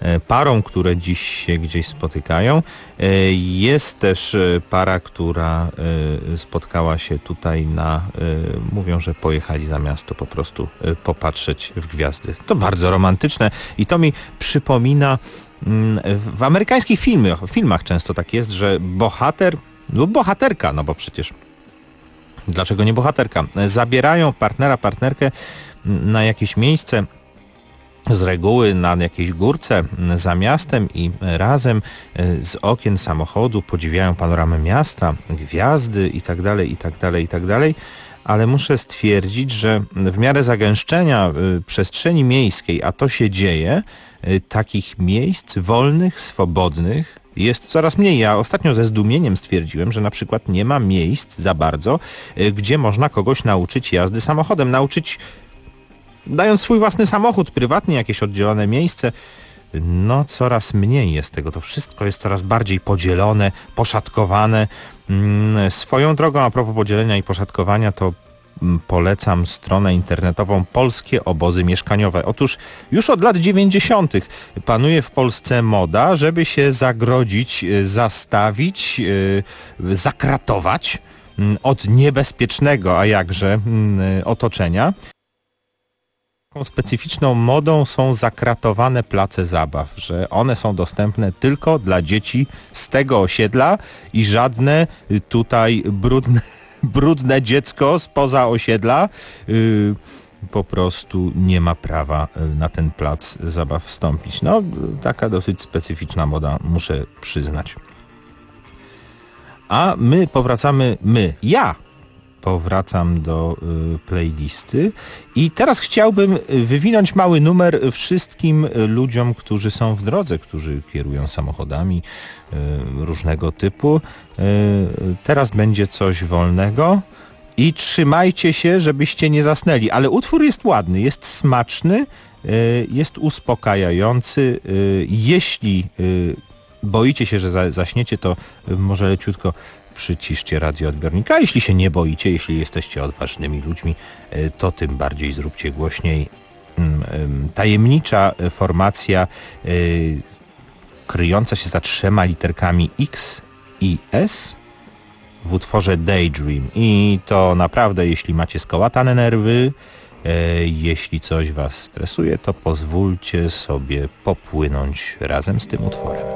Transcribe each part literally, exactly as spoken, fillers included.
parą, które dziś się gdzieś spotykają. Jest też para, która spotkała się tutaj na... Mówią, że pojechali za miasto po prostu popatrzeć w gwiazdy. To bardzo romantyczne i to mi przypomina... W amerykańskich filmach, filmach często tak jest, że bohater lub bohaterka, no bo przecież dlaczego nie bohaterka, zabierają partnera, partnerkę na jakieś miejsce, z reguły na jakiejś górce za miastem i razem z okien samochodu podziwiają panoramę miasta, gwiazdy i tak dalej, i tak dalej, i tak dalej. Ale muszę stwierdzić, że w miarę zagęszczenia przestrzeni miejskiej, a to się dzieje, takich miejsc wolnych, swobodnych jest coraz mniej. Ja ostatnio ze zdumieniem stwierdziłem, że na przykład nie ma miejsc za bardzo, gdzie można kogoś nauczyć jazdy samochodem, nauczyć dając swój własny samochód prywatny, jakieś oddzielone miejsce. No coraz mniej jest tego. To wszystko jest coraz bardziej podzielone, poszatkowane. Swoją drogą, a propos podzielenia i poszatkowania, to polecam stronę internetową Polskie Obozy Mieszkaniowe. Otóż już od lat dziewięćdziesiątych panuje w Polsce moda, żeby się zagrodzić, zastawić, zakratować od niebezpiecznego, a jakże, otoczenia. Taką specyficzną modą są zakratowane place zabaw, że one są dostępne tylko dla dzieci z tego osiedla i żadne tutaj brudne, brudne dziecko spoza osiedla yy, po prostu nie ma prawa na ten plac zabaw wstąpić. No, taka dosyć specyficzna moda, muszę przyznać. A my powracamy, my, ja powracam do y, playlisty i teraz chciałbym wywinąć mały numer wszystkim ludziom, którzy są w drodze, którzy kierują samochodami y, różnego typu. Y, teraz będzie coś wolnego i trzymajcie się, żebyście nie zasnęli, ale utwór jest ładny, jest smaczny, y, jest uspokajający. Y, jeśli y, boicie się, że za, zaśniecie, to y, może leciutko przyciszcie radioodbiornika. Jeśli się nie boicie, jeśli jesteście odważnymi ludźmi, to tym bardziej zróbcie głośniej. Tajemnicza formacja kryjąca się za trzema literkami X i S w utworze Daydream. I to naprawdę, jeśli macie skołatane nerwy, jeśli coś was stresuje, to pozwólcie sobie popłynąć razem z tym utworem.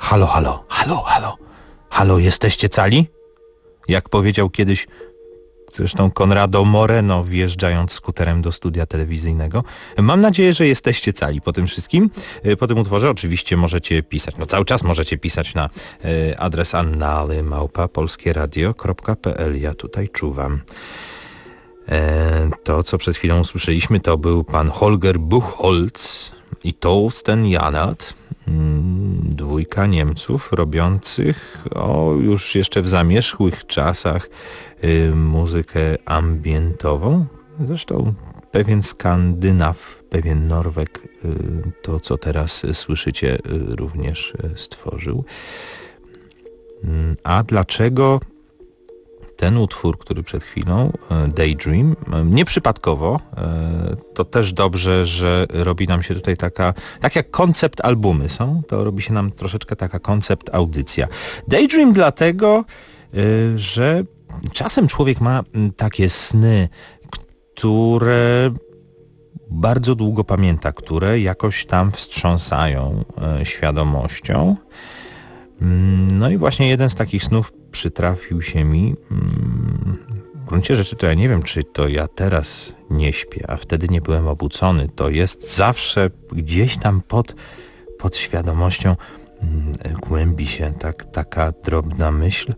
Halo, halo, halo, halo, halo, jesteście cali? Jak powiedział kiedyś zresztą Conrado Moreno, wjeżdżając skuterem do studia telewizyjnego. Mam nadzieję, że jesteście cali po tym wszystkim. Po tym utworze oczywiście możecie pisać, no cały czas możecie pisać na adres annaly małpa polskieradio kropka p l. Ja tutaj czuwam. To, co przed chwilą usłyszeliśmy, to był pan Holger Buchholz i Torsten Janert, dwójka Niemców robiących o już jeszcze w zamierzchłych czasach y, muzykę ambientową. Zresztą pewien Skandynaw, pewien Norweg y, to, co teraz słyszycie, y, również y, stworzył. Y, a dlaczego ten utwór, który przed chwilą, Daydream, nieprzypadkowo, to też dobrze, że robi nam się tutaj taka, tak jak koncept albumy są, to robi się nam troszeczkę taka koncept audycja. Daydream dlatego, że czasem człowiek ma takie sny, które bardzo długo pamięta, które jakoś tam wstrząsają świadomością. No i właśnie jeden z takich snów przytrafił się mi. W gruncie rzeczy to ja nie wiem, czy to ja teraz nie śpię, a wtedy nie byłem obudzony. To jest zawsze gdzieś tam pod, pod świadomością głębi się tak, taka drobna myśl.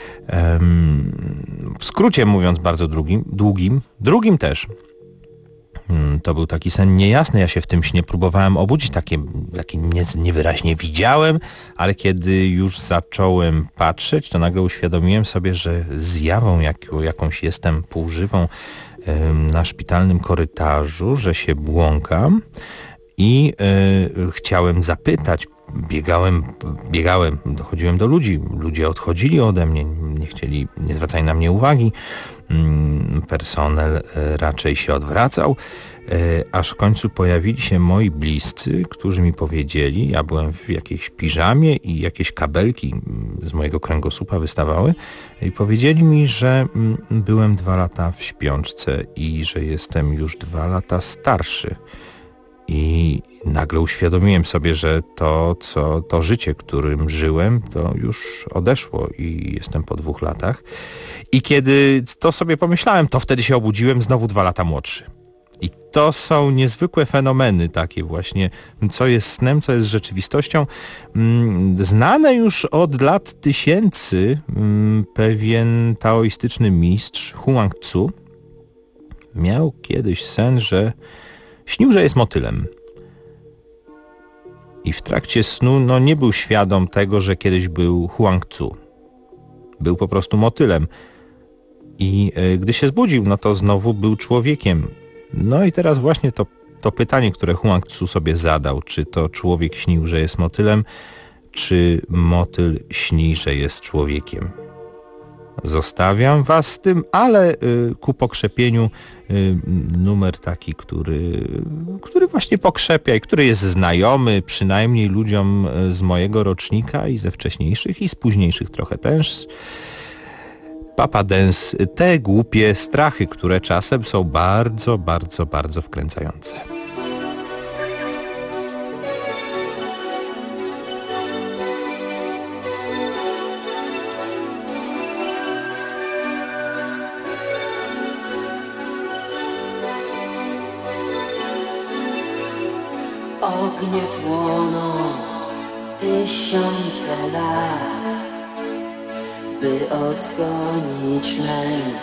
W skrócie mówiąc bardzo drugim, długim, drugim też. To był taki sen niejasny, ja się w tym śnie próbowałem obudzić, takie, takie nie, niewyraźnie widziałem, ale kiedy już zacząłem patrzeć, to nagle uświadomiłem sobie, że zjawą jak, jakąś jestem półżywą na szpitalnym korytarzu, że się błąkam i y, chciałem zapytać, biegałem, biegałem, dochodziłem do ludzi, ludzie odchodzili ode mnie, nie chcieli, nie zwracali na mnie uwagi, personel raczej się odwracał, aż w końcu pojawili się moi bliscy, którzy mi powiedzieli, ja byłem w jakiejś piżamie i jakieś kabelki z mojego kręgosłupa wystawały i powiedzieli mi, że byłem dwa lata w śpiączce i że jestem już dwa lata starszy. I nagle uświadomiłem sobie, że to, co, to życie, którym żyłem, to już odeszło i jestem po dwóch latach. I kiedy to sobie pomyślałem, to wtedy się obudziłem znowu dwa lata młodszy. I to są niezwykłe fenomeny takie właśnie, co jest snem, co jest rzeczywistością. Znane już od lat tysięcy pewien taoistyczny mistrz Huang Tzu miał kiedyś sen, że śnił, że jest motylem. I w trakcie snu no, nie był świadom tego, że kiedyś był Huang Tzu. Był po prostu motylem. I e, gdy się zbudził, no to znowu był człowiekiem. No i teraz właśnie to, to pytanie, które Huang Tzu sobie zadał, czy to człowiek śnił, że jest motylem, czy motyl śni, że jest człowiekiem. Zostawiam was z tym, ale y, ku pokrzepieniu y, numer taki, który, który właśnie pokrzepia i który jest znajomy przynajmniej ludziom z mojego rocznika i ze wcześniejszych i z późniejszych trochę też. Papa Dance, te głupie strachy, które czasem są bardzo, bardzo, bardzo wkręcające. Ognie płoną tysiące lat, by odgonić lęk.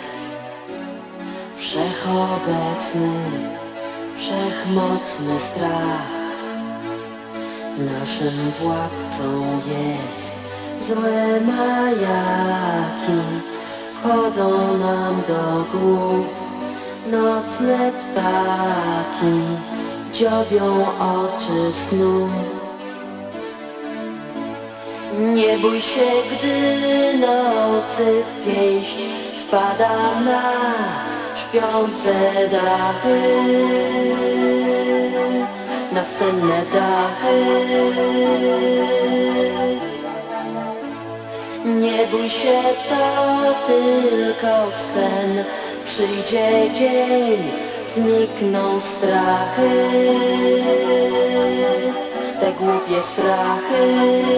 Wszechobecny, wszechmocny strach. Naszym władcą jest złe majaki. Wchodzą nam do głów nocne ptaki. Dziobią oczy snu. Nie bój się, gdy nocy pięść spada na śpiące dachy, na senne dachy. Nie bój się, to tylko sen. Przyjdzie dzień, znikną strachy. te głupie strachy.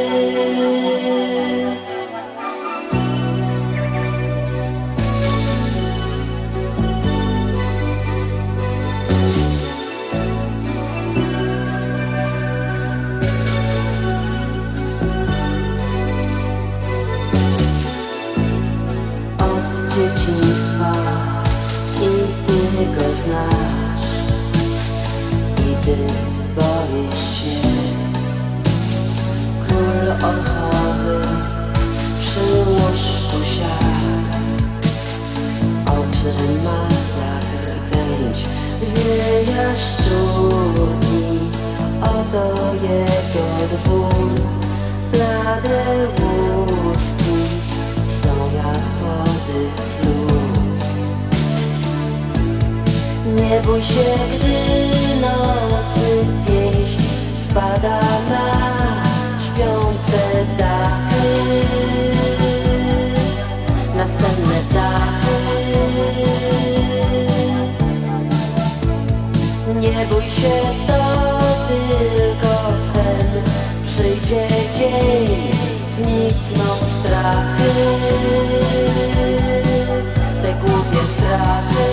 Od dzieciństwa i ty go znasz, i ty boisz się. Król orchowy przy łóżku siadł, oczy ma jak rtęć, dwie jaszczurki. Oto jego dwór, blade łuski są jak wody lustr. Nie bój się, gdy nocy pieśń spada na śpiące dachy, na senne dachy. Nie bój się, to tylko sen, przyjdzie dzień, znikną strachy, te głupie strachy.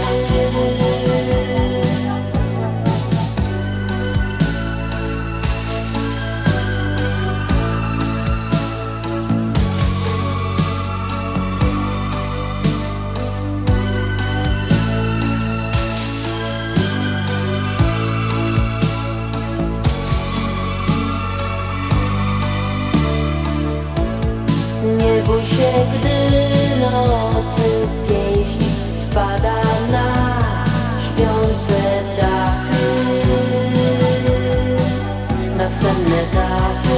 Nie bój się, gdy nocy pieśń spada na śpiące dachy, na senne dachy.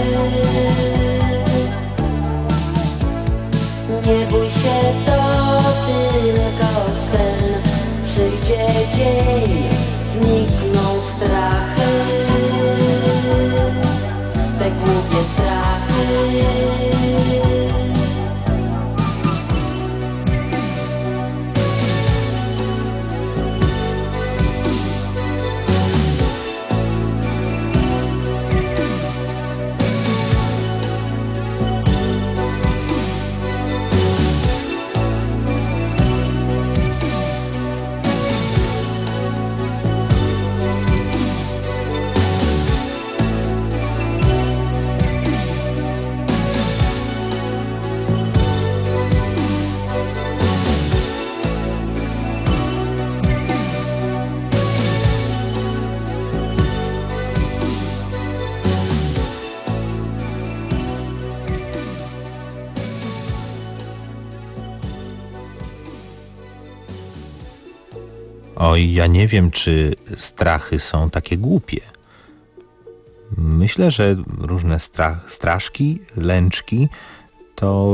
Nie bój się, to tylko sen, przyjdzie dzień, znikną strachy, te głupie strachy. Oj, ja nie wiem, czy strachy są takie głupie. Myślę, że różne strach, straszki, lęczki to,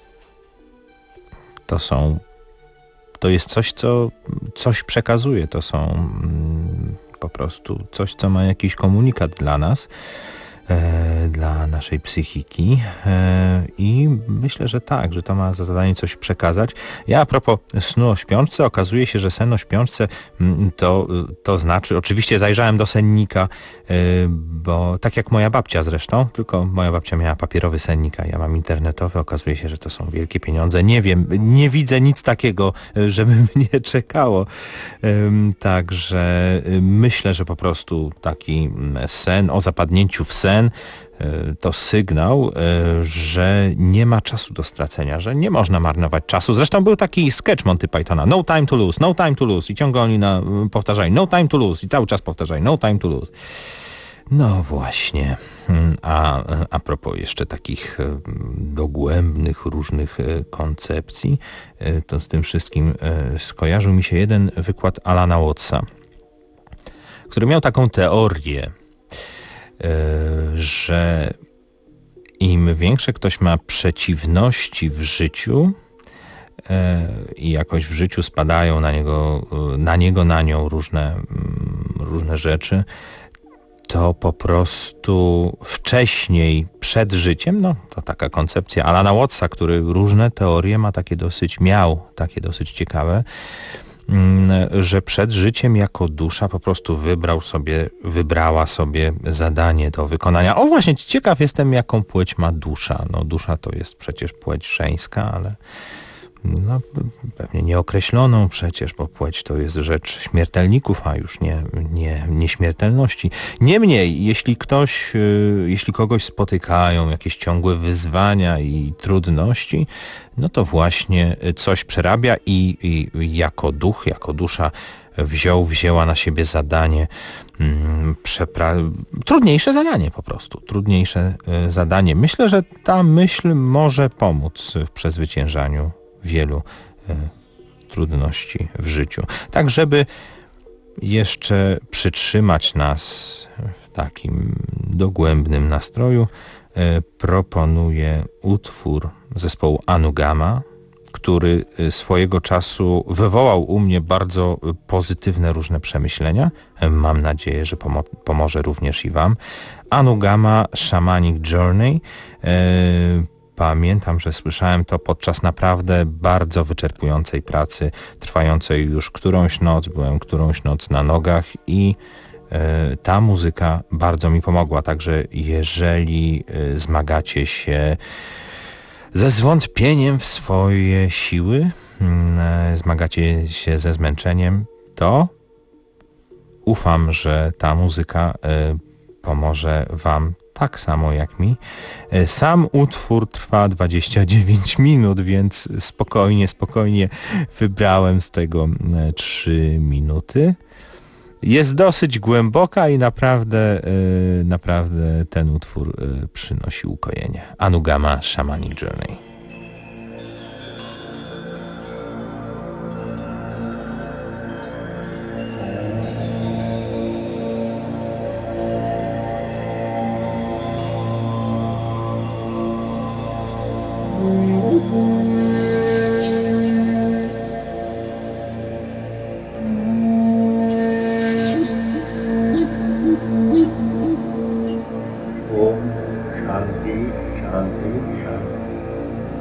to są, to jest coś, co coś przekazuje. To są mm, po prostu coś, co ma jakiś komunikat dla nas, e, dla naszej psychiki e, i myślę, że tak, że to ma za zadanie coś przekazać. Ja a propos snu o śpiączce, okazuje się, że sen o śpiączce to, to znaczy, oczywiście zajrzałem do sennika, e, bo tak jak moja babcia zresztą, tylko moja babcia miała papierowy sennik, a ja mam internetowy, okazuje się, że to są wielkie pieniądze. Nie wiem, nie widzę nic takiego, żeby mnie czekało. E, także myślę, że po prostu taki sen o zapadnięciu w sen to sygnał, że nie ma czasu do stracenia, że nie można marnować czasu. Zresztą był taki sketch Monty Pythona, no time to lose, no time to lose i ciągle oni na, powtarzali no time to lose i cały czas powtarzali no time to lose. No właśnie. A, a propos jeszcze takich dogłębnych różnych koncepcji, to z tym wszystkim skojarzył mi się jeden wykład Alana Wattsa, który miał taką teorię, że im większe ktoś ma przeciwności w życiu i jakoś w życiu spadają na niego, na niego, na nią różne, różne rzeczy, to po prostu wcześniej, przed życiem, no to taka koncepcja Alana Wattsa, który różne teorie ma takie dosyć, miał takie dosyć ciekawe, że przed życiem jako dusza po prostu wybrał sobie, wybrała sobie zadanie do wykonania. O właśnie, ciekaw jestem, jaką płeć ma dusza. No dusza to jest przecież płeć żeńska, ale no, pewnie nieokreśloną przecież, bo płeć to jest rzecz śmiertelników, a już nie, nie nieśmiertelności. Niemniej, jeśli ktoś, jeśli kogoś spotykają jakieś ciągłe wyzwania i trudności, no to właśnie coś przerabia i, i jako duch, jako dusza wziął, wzięła na siebie zadanie, mm, przepra- trudniejsze zadanie po prostu, trudniejsze y, zadanie. Myślę, że ta myśl może pomóc w przezwyciężaniu wielu y, trudności w życiu. Tak, żeby jeszcze przytrzymać nas w takim dogłębnym nastroju, y, proponuję utwór zespołu Anugama, który swojego czasu wywołał u mnie bardzo pozytywne różne przemyślenia. Mam nadzieję, że pomo- pomoże również i wam. Anugama Shamanic Journey. Pamiętam, że słyszałem to podczas naprawdę bardzo wyczerpującej pracy, trwającej już którąś noc. Byłem którąś noc na nogach i ta muzyka bardzo mi pomogła. Także jeżeli zmagacie się ze zwątpieniem w swoje siły, zmagacie się ze zmęczeniem, to ufam, że ta muzyka pomoże wam tak samo jak mi. Sam utwór trwa dwadzieścia dziewięć minut, więc spokojnie, spokojnie wybrałem z tego trzy minuty. Jest dosyć głęboka i naprawdę, naprawdę ten utwór przynosi ukojenie. Anugama Shamanic Journey. Shanti, Shanti, Shanti.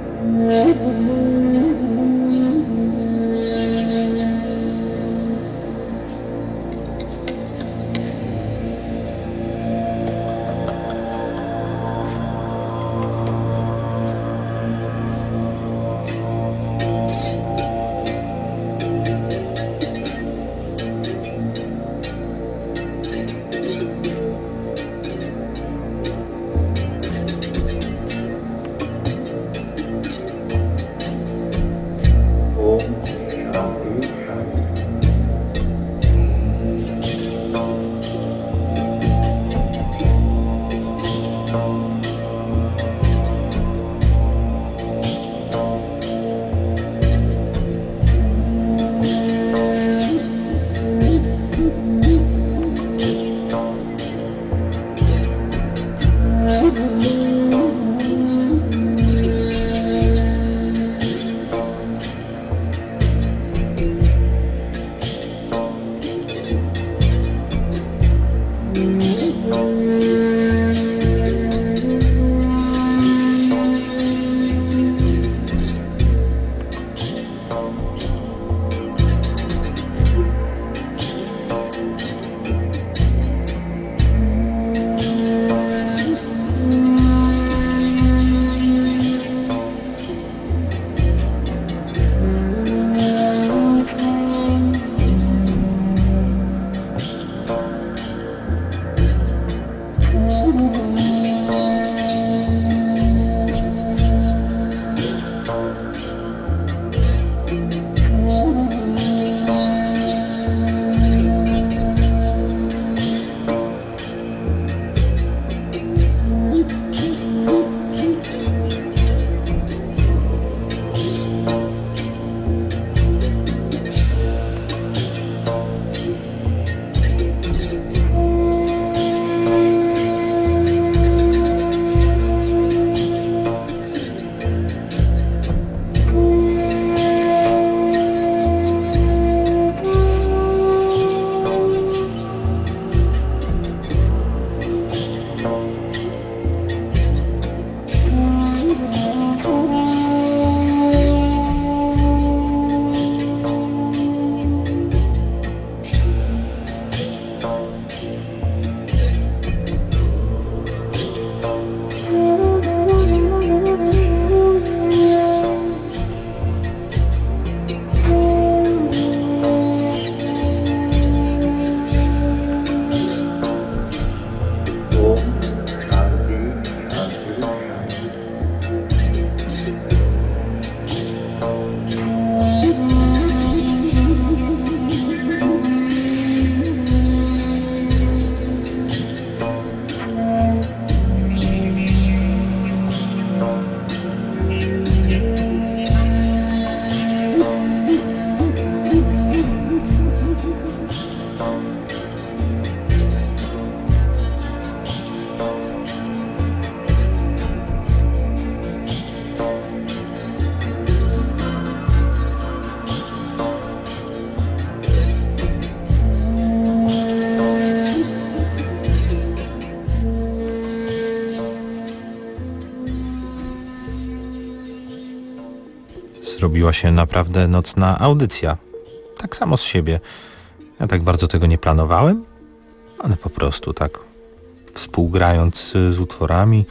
zrobiła się naprawdę nocna audycja. Tak samo z siebie. Ja tak bardzo tego nie planowałem, ale po prostu tak współgrając z utworami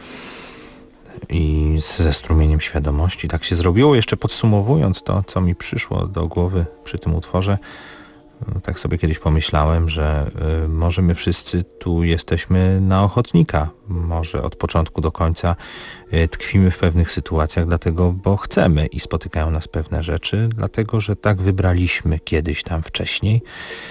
i ze strumieniem świadomości tak się zrobiło. Jeszcze podsumowując to, co mi przyszło do głowy przy tym utworze, tak sobie kiedyś pomyślałem, że y, może my wszyscy tu jesteśmy na ochotnika. Może od początku do końca y, tkwimy w pewnych sytuacjach, dlatego, bo chcemy i spotykają nas pewne rzeczy, dlatego, że tak wybraliśmy kiedyś tam wcześniej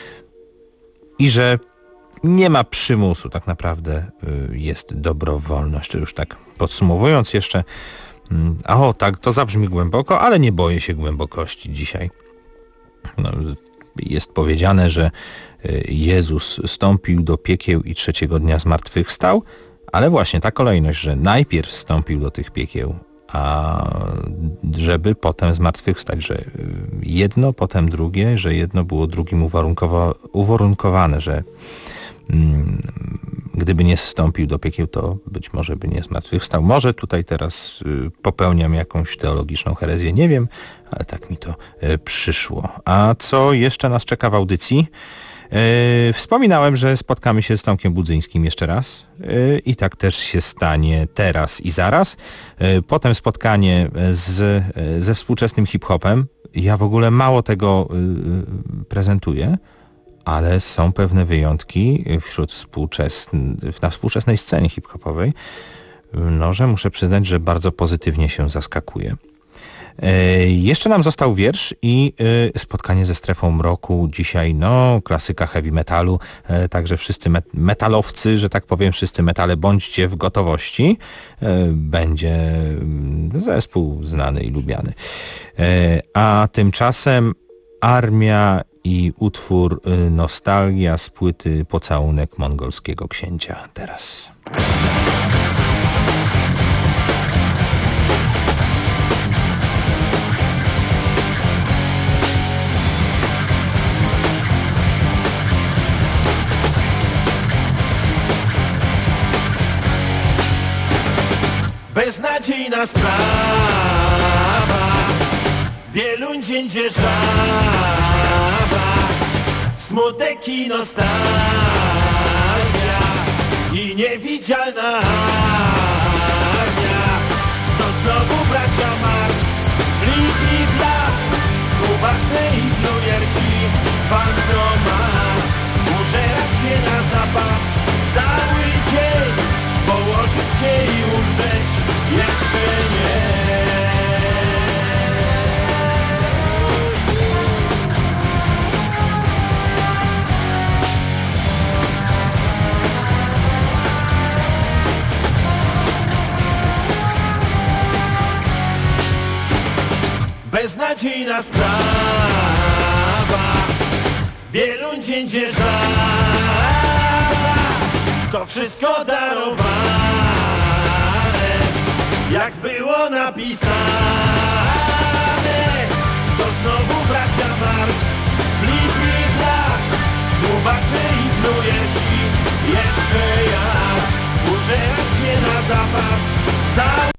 i że nie ma przymusu, tak naprawdę y, jest dobrowolność. To już tak podsumowując jeszcze, y, a o tak, to zabrzmi głęboko, ale nie boję się głębokości dzisiaj. No, jest powiedziane, że Jezus stąpił do piekieł i trzeciego dnia zmartwychwstał, ale właśnie ta kolejność, że najpierw wstąpił do tych piekieł, a żeby potem zmartwychwstać, że jedno, potem drugie, że jedno było drugim uwarunkowa- uwarunkowane, że mm, gdyby nie zstąpił do piekieł, to być może by nie zmartwychwstał. Może tutaj teraz y, popełniam jakąś teologiczną herezję, nie wiem, ale tak mi to y, przyszło. A co jeszcze nas czeka w audycji? Y, wspominałem, że spotkamy się z Tomkiem Budzyńskim jeszcze raz y, i tak też się stanie teraz i zaraz. Y, potem spotkanie z, y, ze współczesnym hip-hopem. Ja w ogóle mało tego y, prezentuję, ale są pewne wyjątki wśród współczesn- na współczesnej scenie hip-hopowej, no, że muszę przyznać, że bardzo pozytywnie się zaskakuje. E, jeszcze nam został wiersz i e, spotkanie ze Strefą Mroku. Dzisiaj, no, klasyka heavy metalu, e, także wszyscy met- metalowcy, że tak powiem, wszyscy metale, bądźcie w gotowości. E, będzie zespół znany i lubiany. E, a tymczasem Armia i utwór Nostalgia z płyty Pocałunek Mongolskiego Księcia. Teraz. Beznadziejna sprawa, Wieluń dzierżawa, smutek i nostalgia i niewidzialna armia. To znowu bracia Marx, Flip i Flap, Kubacze i Blujersi, Fantomas. Użerać się na zapas cały dzień, położyć się i umrzeć jeszcze nie. Beznadziejna sprawa, Wieluń dzierżawa, to wszystko darowane, jak było napisane. To znowu bracia Marx, Flip i Flap, Kubacze i Blujersi, jeszcze ja. Użerać się na zapas cały.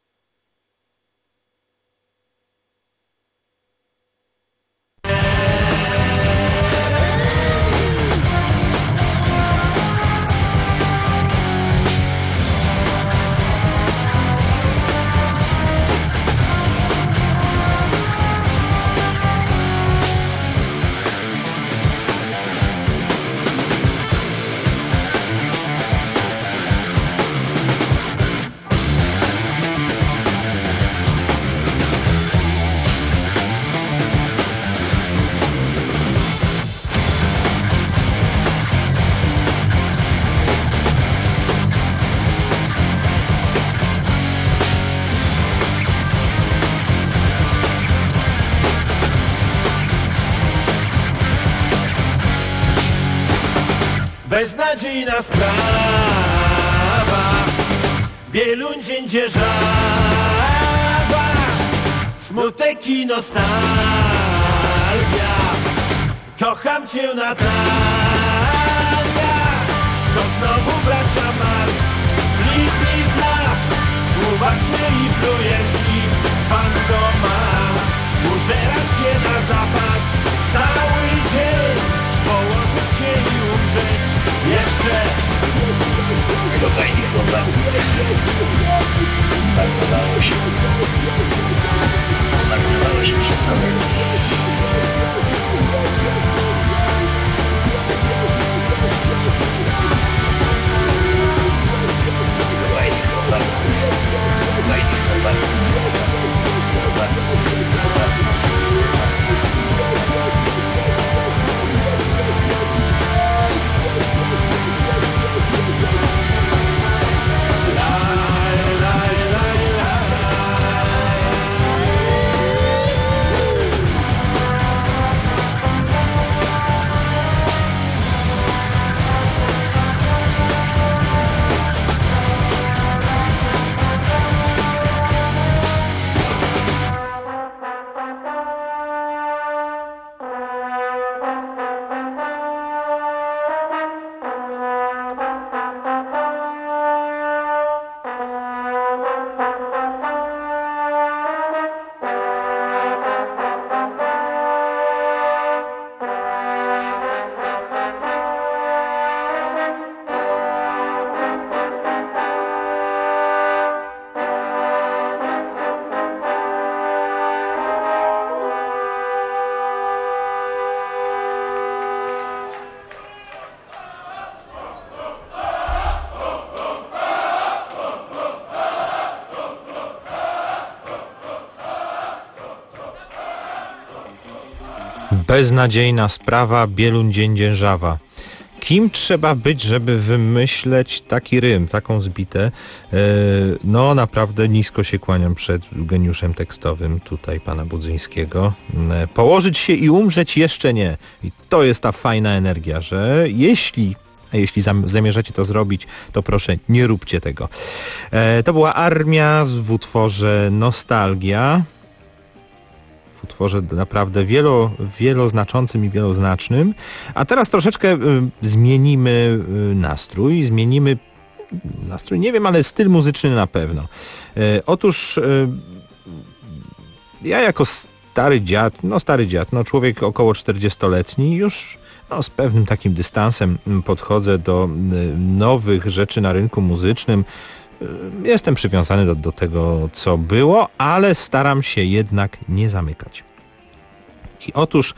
Beznadziejna sprawa, Wieluń dzierżawa, smutek i nostalgia. Kocham cię, Natalia. To znowu bracia Marx, Flip i Flap, Kubacze i Blujersi, Fantomas. Nażerać się na zapas cały dzień, położyć się i umrzeć jeszcze. No fajnie, chłopak. Marnowało się. Marnowało się przed nowym. Fajnie, chłopak. Fajnie, chłopak. Chłopak. Chłopak. Beznadziejna sprawa, Bieluń dzień dzierżawa. Kim trzeba być, żeby wymyśleć taki rym, taką zbitę? No naprawdę nisko się kłaniam przed geniuszem tekstowym tutaj pana Budzyńskiego. Położyć się i umrzeć jeszcze nie. I to jest ta fajna energia, że jeśli... A jeśli zamierzacie to zrobić, to proszę, nie róbcie tego. To była Armia w utworze Nostalgia. W utworze naprawdę wielo, wieloznaczącym i wieloznacznym. A teraz troszeczkę y, zmienimy y, nastrój. Zmienimy nastrój, nie wiem, ale styl muzyczny na pewno. Y, otóż y, ja jako stary dziad, no stary dziad, no człowiek około czterdziestoletni już no, z pewnym takim dystansem podchodzę do y, nowych rzeczy na rynku muzycznym. Jestem przywiązany do, do tego, co było, ale staram się jednak nie zamykać. I otóż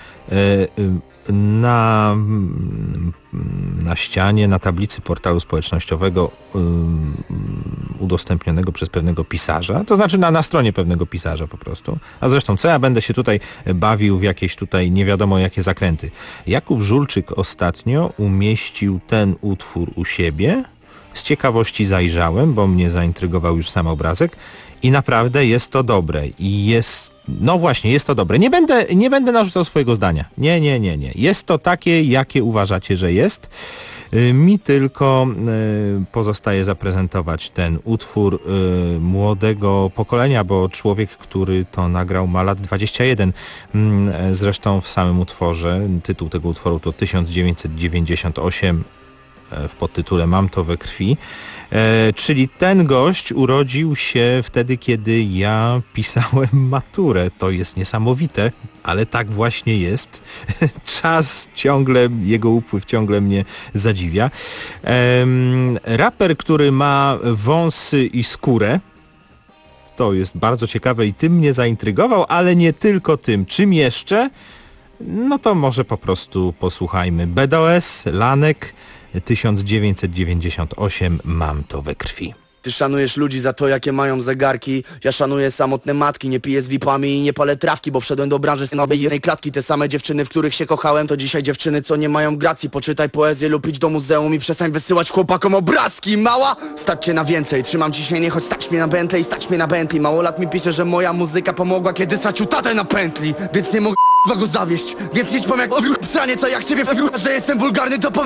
na, na ścianie, na tablicy portalu społecznościowego udostępnionego przez pewnego pisarza, to znaczy na, na stronie pewnego pisarza po prostu, a zresztą co ja będę się tutaj bawił w jakieś tutaj nie wiadomo jakie zakręty. Jakub Żulczyk ostatnio umieścił ten utwór u siebie. Z ciekawości zajrzałem, bo mnie zaintrygował już sam obrazek i naprawdę jest to dobre. I jest, no właśnie, jest to dobre. Nie będę, nie będę narzucał swojego zdania. Nie, nie, nie, nie. Jest to takie, jakie uważacie, że jest. Mi tylko pozostaje zaprezentować ten utwór młodego pokolenia, bo człowiek, który to nagrał, ma lat dwadzieścia jeden. Zresztą w samym utworze, tytuł tego utworu to tysiąc dziewięćset dziewięćdziesiąt osiem, w podtytule Mam to we krwi, e, czyli ten gość urodził się wtedy, kiedy ja pisałem maturę. To jest niesamowite, ale tak właśnie jest. Czas ciągle, jego upływ ciągle mnie zadziwia. E, raper, który ma wąsy i skórę, to jest bardzo ciekawe i tym mnie zaintrygował, ale nie tylko tym. Czym jeszcze? No to może po prostu posłuchajmy. B D O S, Lanek, tysiąc dziewięćset dziewięćdziesiąt osiem, Mam to we krwi. Ty szanujesz ludzi za to, jakie mają zegarki. Ja szanuję samotne matki, nie piję z vipami i nie palę trawki, bo wszedłem do branży z nowej jednej klatki. Te same dziewczyny, w których się kochałem, to dzisiaj dziewczyny, co nie mają gracji. Poczytaj poezję lub idź do muzeum i przestań wysyłać chłopakom obrazki. Mała, stać cię na więcej. Trzymam ciśnienie, choć stać mnie na Bentley, stać mnie na Bentley. Mało lat mi pisze, że moja muzyka pomogła, kiedy stracił tatę na pętli. Więc nie mogę go zawieść. Więc idź pom jak psanie, co jak ciebie w że jestem wulgarny, to powiedz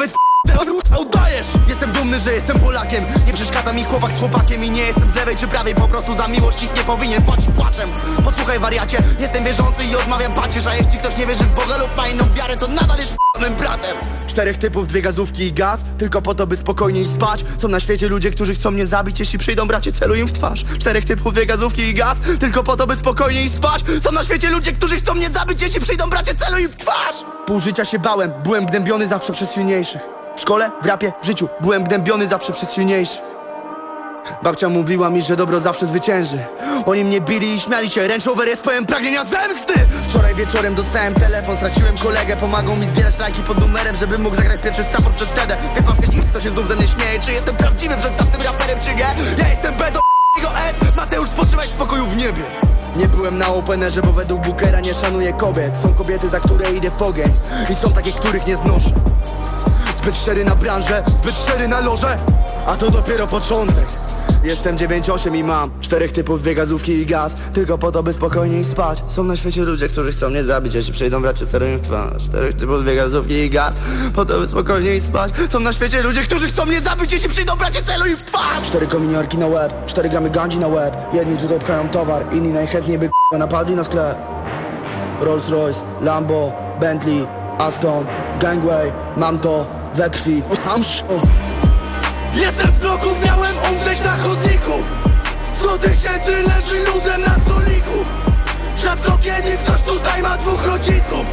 udajesz. Jestem dumny, że jestem Polakiem. Nie przeszkadza mi chłopak z chłopakiem. I nie jestem z lewej czy prawej, po prostu za miłość nikt nie powinien płacić płaczem. Posłuchaj wariacie, jestem wierzący i odmawiam pacierz. A jeśli ktoś nie wierzy w Boga lub ma inną wiarę, to nadal jest mym bratem. Czterech typów, dwie gazówki i gaz, tylko po to, by spokojniej spać. Są na świecie ludzie, którzy chcą mnie zabić. Jeśli przyjdą, bracie, celuj im w twarz. Czterech typów, dwie gazówki i gaz, tylko po to, by spokojniej spać. Są na świecie ludzie, którzy chcą mnie zabić. Jeśli przyjdą, bracie, celuj im w twarz. Pół życia się bałem, byłem gnębiony zawsze przez silniejszych. W szkole, w rapie, w życiu byłem gnębiony zawsze przez silniejszych. Babcia mówiła mi, że dobro zawsze zwycięży. Oni mnie bili i śmiali się. Range Rover jest pełen pragnienia zemsty. Wczoraj wieczorem dostałem telefon, straciłem kolegę. Pomagał mi zbierać lajki pod numerem, żeby mógł zagrać pierwszy support przed Tedem. Więc mam wcześniej, kto się znów ze mnie śmieje. Czy jestem prawdziwy przed tamtym raperem, czy nie? Ja jestem B do S. Mateusz, spoczywaj w spokoju w niebie. Nie byłem na openerze, bo według Bookera nie szanuję kobiet. Są kobiety, za które idę w ogień. I są takie, których nie znoszę. Zbyt szczery na branżę, zbyt szczery na loże. A to dopiero początek. Jestem dziewięć osiem i mam czterech typów, dwie gazówki i gaz, tylko po to, by spokojniej spać. Są na świecie ludzie, którzy chcą mnie zabić. Jeśli przyjdą, bracie, celuj im w twarz. Czterech typów, dwie gazówki i gaz, po to, by spokojniej spać. Są na świecie ludzie, którzy chcą mnie zabić. Jeśli przyjdą, bracie, celuj im w twarz. Cztery kominiarki na łeb, cztery gramy gandzi na łeb. Jedni tutaj pchają towar, inni najchętniej by k***a napadli na sklep. Rolls Royce, Lambo, Bentley, Aston, Gangway, mam to we krwi. Mam sz... Jestem z bloków, miałem umrzeć na chodniku. Sto tysięcy leży luzem na stoliku. Rzadko kiedy ktoś tutaj ma dwóch rodziców.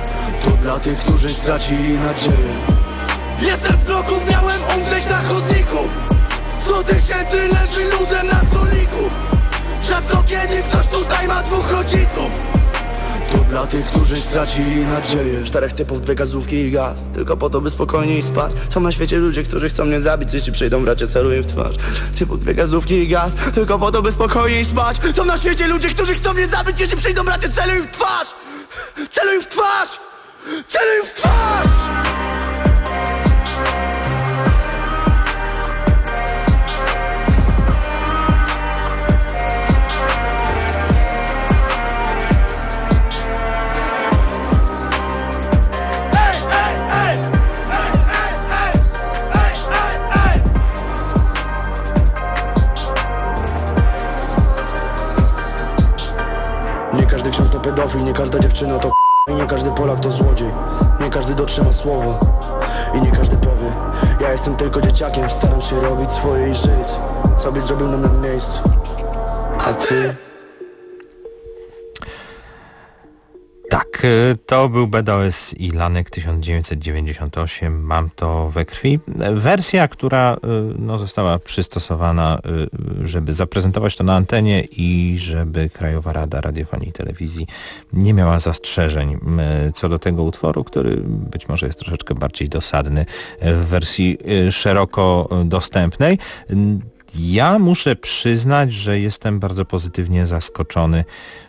To dla tych, którzy stracili nadzieję. Jestem z bloków, miałem umrzeć na chodniku. Sto tysięcy leży luzem na stoliku. Rzadko kiedy ktoś tutaj ma dwóch rodziców. To dla tych, którzy stracili nadzieję. Czterech typów, dwie gazówki i gaz, tylko po to, by spokojniej spać. Są na świecie ludzie, którzy chcą mnie zabić. Jeśli przyjdą, bracie, celuj im w twarz. Typów, dwie gazówki i gaz, tylko po to, by spokojniej spać. Są na świecie ludzie, którzy chcą mnie zabić. Jeśli przyjdą, bracie, celuj im w twarz. Celuj im w twarz. Celuj im w twarz. Nie każdy ksiądz to pedofil, nie każda dziewczyna to k***a, i nie każdy Polak to złodziej. Nie każdy dotrzyma słowa i nie każdy powie. Ja jestem tylko dzieciakiem, staram się robić swoje i żyć, co byś zrobił na moim miejscu. A ty? Tak, to był B D O S i Lanek tysiąc dziewięćset dziewięćdziesiąt osiem, mam to we krwi. Wersja, która no, została przystosowana, żeby zaprezentować to na antenie i żeby Krajowa Rada Radiofonii i Telewizji nie miała zastrzeżeń co do tego utworu, który być może jest troszeczkę bardziej dosadny w wersji szeroko dostępnej. Ja muszę przyznać, że jestem bardzo pozytywnie zaskoczony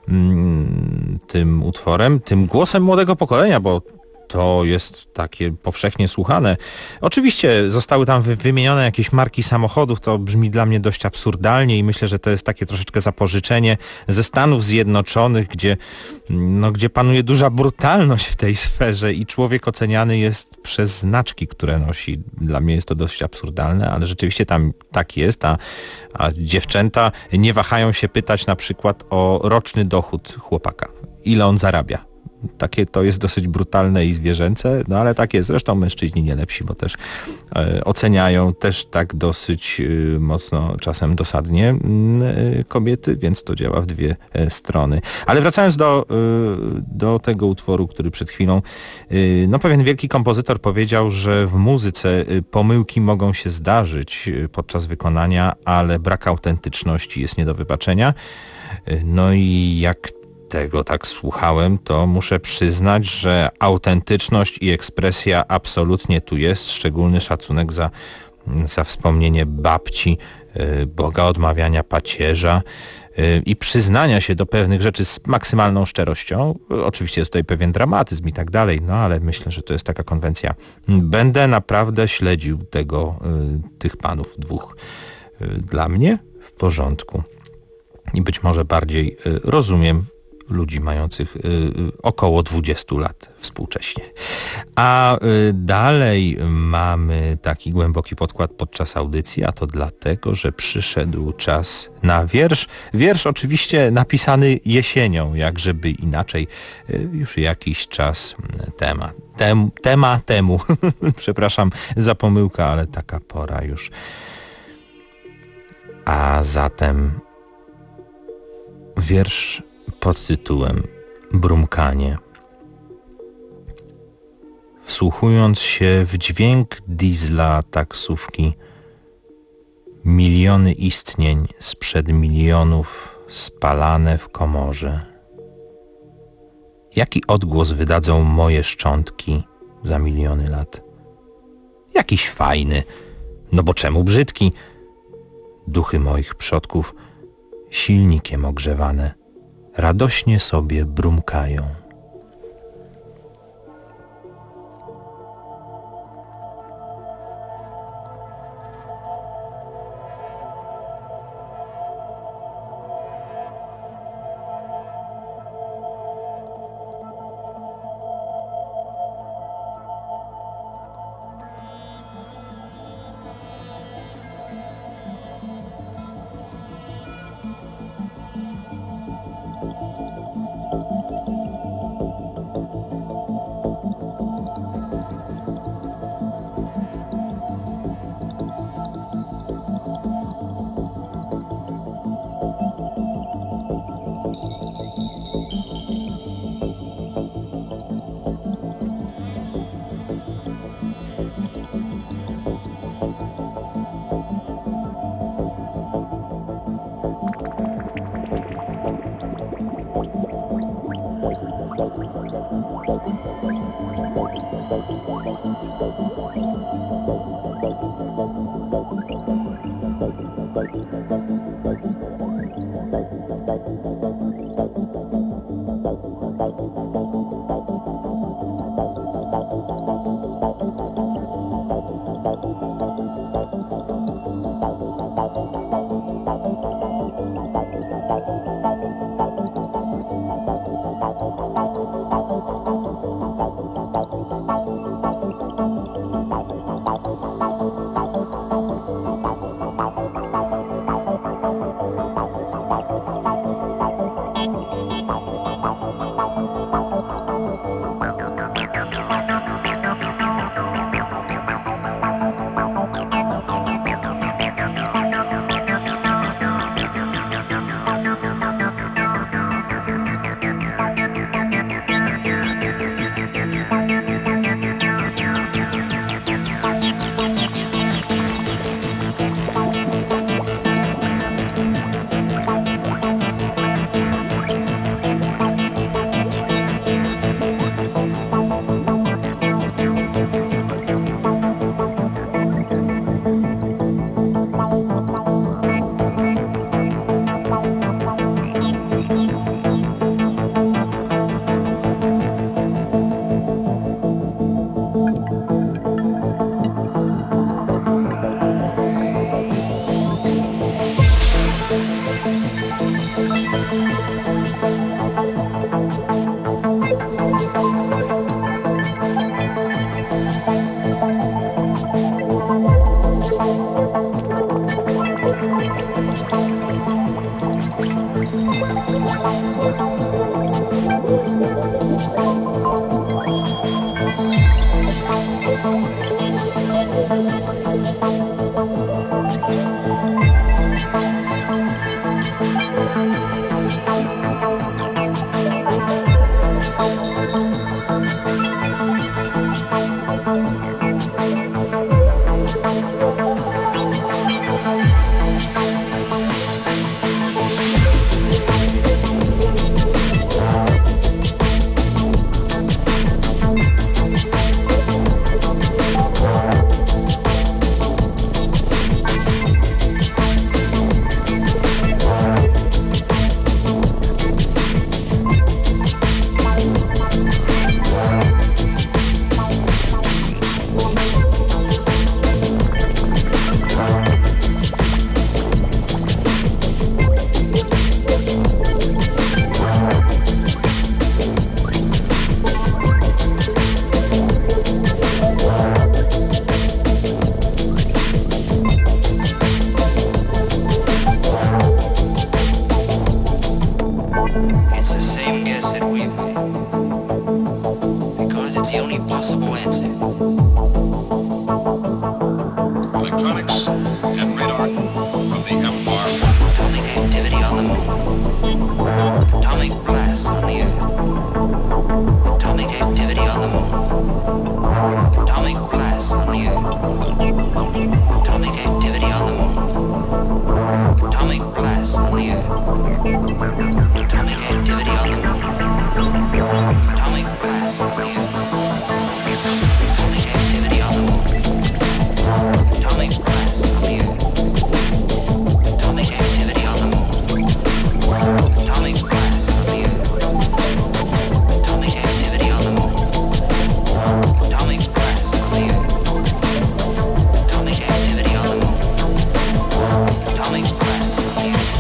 mm, tym utworem, tym głosem młodego pokolenia, bo to jest takie powszechnie słuchane. Oczywiście zostały tam wymienione jakieś marki samochodów, to brzmi dla mnie dość absurdalnie i myślę, że to jest takie troszeczkę zapożyczenie ze Stanów Zjednoczonych, gdzie, no, gdzie panuje duża brutalność w tej sferze i człowiek oceniany jest przez znaczki, które nosi. Dla mnie jest to dość absurdalne, ale rzeczywiście tam tak jest, a, a dziewczęta nie wahają się pytać na przykład o roczny dochód chłopaka. Ile on zarabia? Takie to jest dosyć brutalne i zwierzęce, no ale tak jest. Zresztą mężczyźni nie lepsi, bo też e, oceniają też tak dosyć e, mocno, czasem dosadnie e, kobiety, więc to działa w dwie e, strony. Ale wracając do, e, do tego utworu, który przed chwilą, e, no pewien wielki kompozytor powiedział, że w muzyce pomyłki mogą się zdarzyć podczas wykonania, ale brak autentyczności jest nie do wybaczenia. E, no i jak tego tak słuchałem, to muszę przyznać, że autentyczność i ekspresja absolutnie tu jest. Szczególny szacunek za, za wspomnienie babci, Boga odmawiania pacierza i przyznania się do pewnych rzeczy z maksymalną szczerością. Oczywiście jest tutaj pewien dramatyzm i tak dalej, no ale myślę, że to jest taka konwencja. Będę naprawdę śledził tego, tych panów dwóch. Dla mnie w porządku. I być może bardziej rozumiem ludzi mających y, około dwudziestu lat współcześnie. A y, dalej mamy taki głęboki podkład podczas audycji, a to dlatego, że przyszedł czas na wiersz. Wiersz oczywiście napisany jesienią, jak żeby inaczej, y, już jakiś czas temat. Tem, tema temu, przepraszam za pomyłkę, ale taka pora już. A zatem wiersz pod tytułem Brumkanie. Wsłuchując się w dźwięk diesla taksówki, miliony istnień sprzed milionów spalane w komorze. Jaki odgłos wydadzą moje szczątki za miliony lat? Jakiś fajny, no bo czemu brzydki? Duchy moich przodków silnikiem ogrzewane radośnie sobie brumkają. answer. Electronics and radar of the M R. Atomic activity on the moon. Atomic blast on the earth. Atomic activity on the moon. Atomic blast on the earth. Atomic activity on the moon. Atomic blast on the earth. Atomic activity on the moon. Atomic blast on the earth. Atomic activity on the moon. Atomic blast on the earth. Atomic activity on the moon. Atomic blast on the earth. Atomic activity on the moon. Atomic blast on the earth. Atomic activity on the moon. Atomic blast on the earth.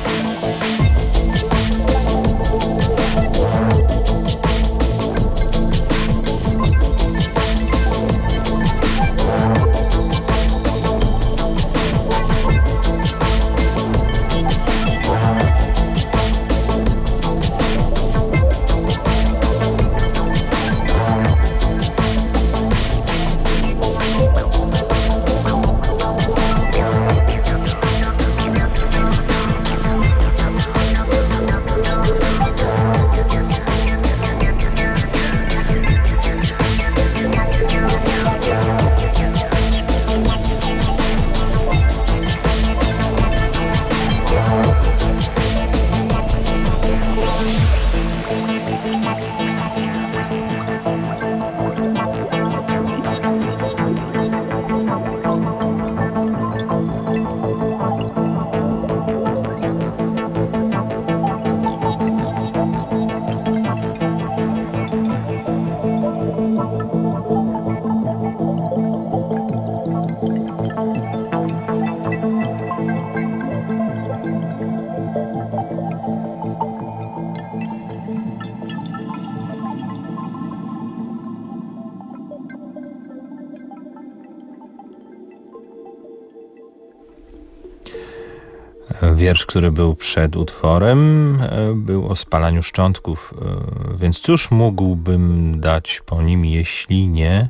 Wiersz, który był przed utworem, był o spalaniu szczątków, więc cóż mógłbym dać po nim, jeśli nie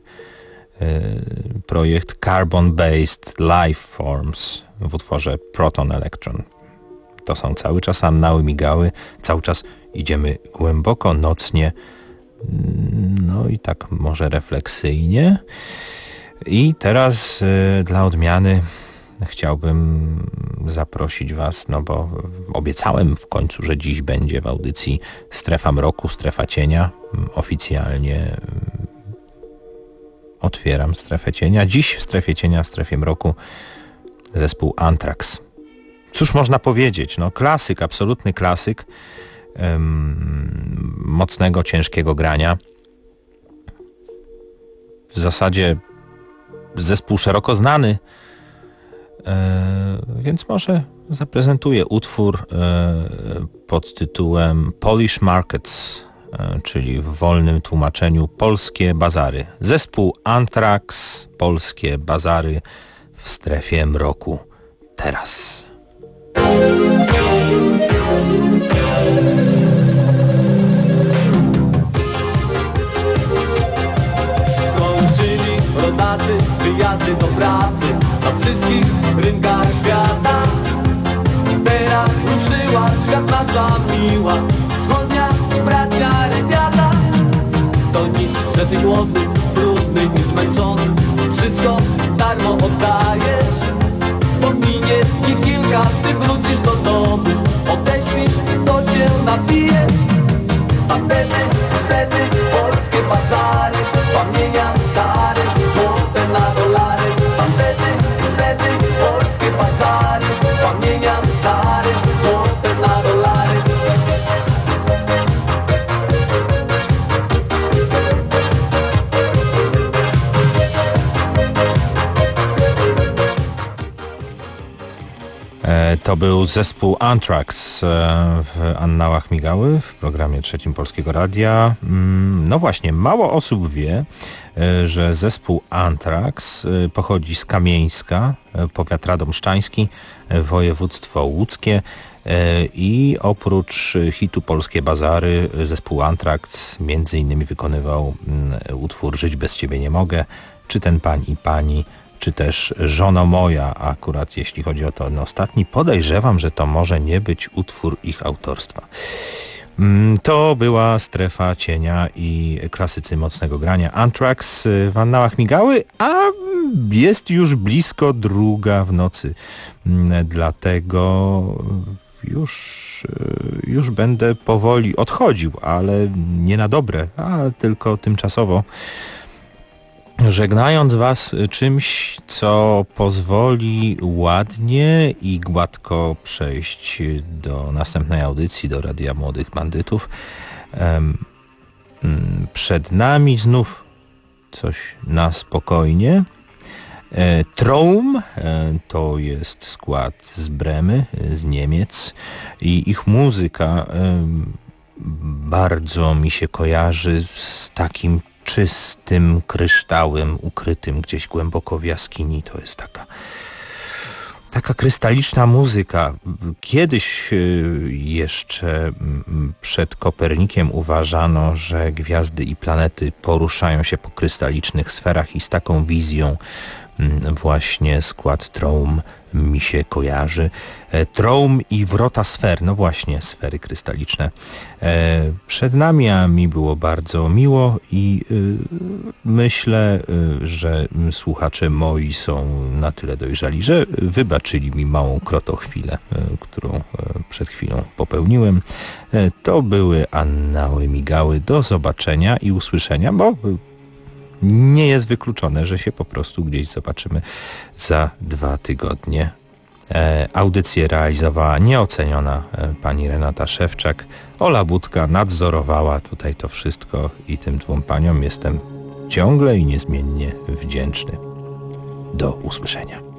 projekt Carbon-Based Lifeforms w utworze Proton Electron. To są cały czas annały, migały, cały czas idziemy głęboko, nocnie, no i tak może refleksyjnie. I teraz dla odmiany chciałbym zaprosić Was, no bo obiecałem w końcu, że dziś będzie w audycji Strefa Mroku, Strefa Cienia. Oficjalnie otwieram Strefę Cienia. Dziś w Strefie Cienia, w Strefie Mroku zespół Anthrax. Cóż można powiedzieć? No klasyk, absolutny klasyk um, mocnego, ciężkiego grania. W zasadzie zespół szeroko znany, więc może zaprezentuję utwór pod tytułem Polish Markets, czyli w wolnym tłumaczeniu Polskie Bazary. Zespół Anthrax, Polskie Bazary w Strefie Mroku. Teraz. Skończyli rodacy wyjazdy do pracy na wszystkich rynkach świata. Teraz ruszyła świat nasza miła, wschodnia bratnia rewiata. To nic, że ty głodny, brudny i zmęczony, wszystko darmo oddajesz. Pominie i kilka, ty wrócisz do domu, odeśpisz, to się napijesz. A wtedy, wtedy polskie bazary pamiętam stare, złote na dolary. A wtedy, wtedy polskie bazary pamiętam stare, złote na dolary. To był zespół Anthrax w Annałach Migały w programie Trzecim Polskiego Radia. No właśnie, mało osób wie, że zespół Anthrax pochodzi z Kamieńska, powiat radomszczański, województwo łódzkie i oprócz hitu Polskie Bazary zespół Anthrax między innymi wykonywał utwór Żyć bez ciebie nie mogę, czy Ten pań i pani, czy też Żono moja, akurat jeśli chodzi o ten ostatni, podejrzewam, że to może nie być utwór ich autorstwa. To była Strefa Cienia i klasycy mocnego grania Anthrax w Annałach Migały, a jest już blisko druga w nocy, dlatego już, już będę powoli odchodził, ale nie na dobre, a tylko tymczasowo. Żegnając Was czymś, co pozwoli ładnie i gładko przejść do następnej audycji, do Radia Młodych Bandytów. Przed nami znów coś na spokojnie. Traum to jest skład z Bremy, z Niemiec i ich muzyka bardzo mi się kojarzy z takim czystym kryształem ukrytym gdzieś głęboko w jaskini. To jest taka taka krystaliczna muzyka. Kiedyś jeszcze przed Kopernikiem uważano, że gwiazdy i planety poruszają się po krystalicznych sferach i z taką wizją właśnie skład Traum mi się kojarzy. Traum i wrota sfer, no właśnie, sfery krystaliczne. Przed nami, a mi było bardzo miło i myślę, że słuchacze moi są na tyle dojrzali, że wybaczyli mi małą krotochwilę, którą przed chwilą popełniłem. To były Annały Migały. Do zobaczenia i usłyszenia, bo nie jest wykluczone, że się po prostu gdzieś zobaczymy za dwa tygodnie. E, audycję realizowała nieoceniona e, pani Renata Szewczak. Ola Budka nadzorowała tutaj to wszystko i tym dwóm paniom jestem ciągle i niezmiennie wdzięczny. Do usłyszenia.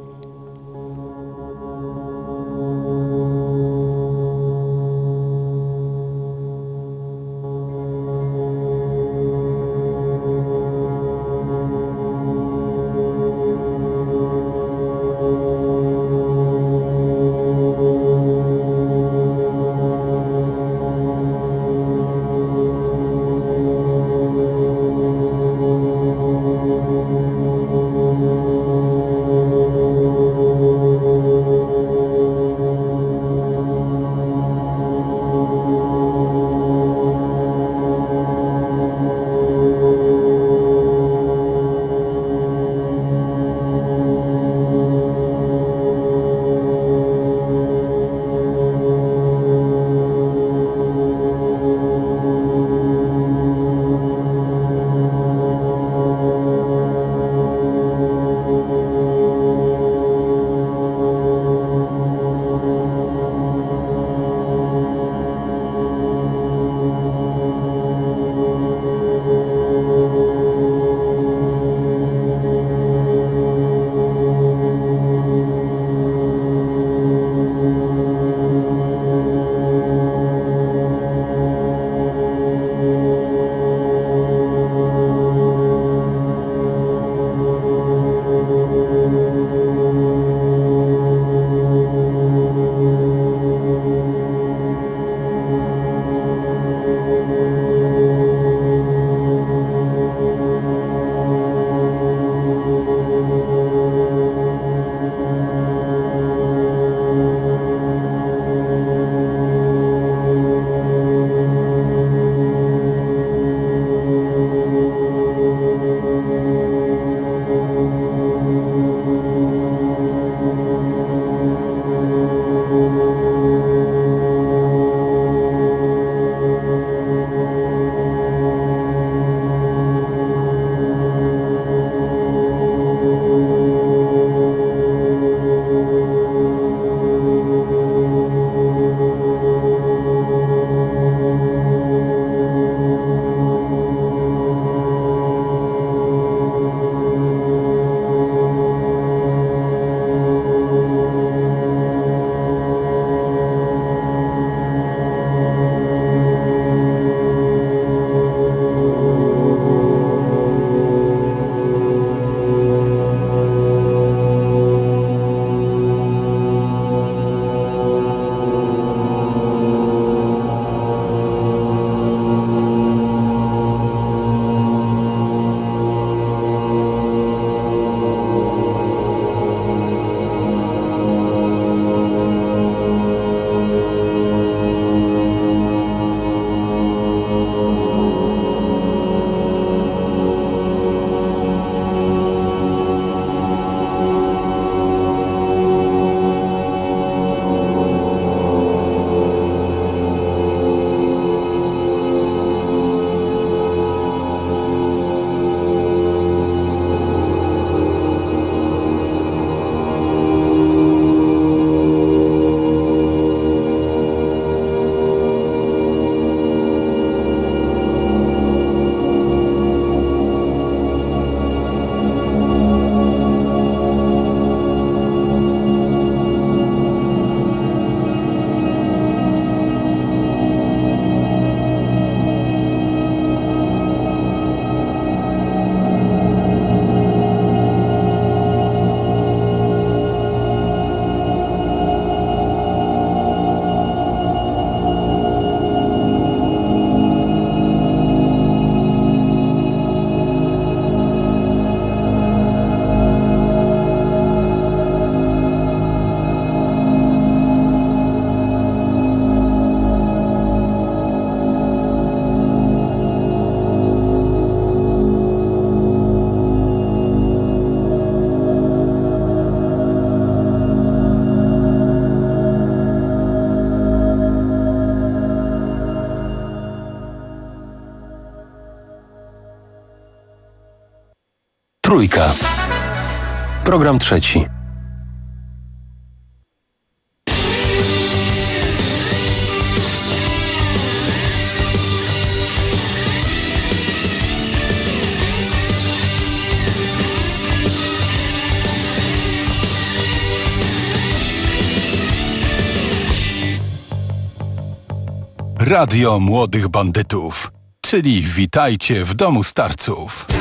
Trójka. Program trzeci. Radio Młodych Bandytów, czyli witajcie w domu starców.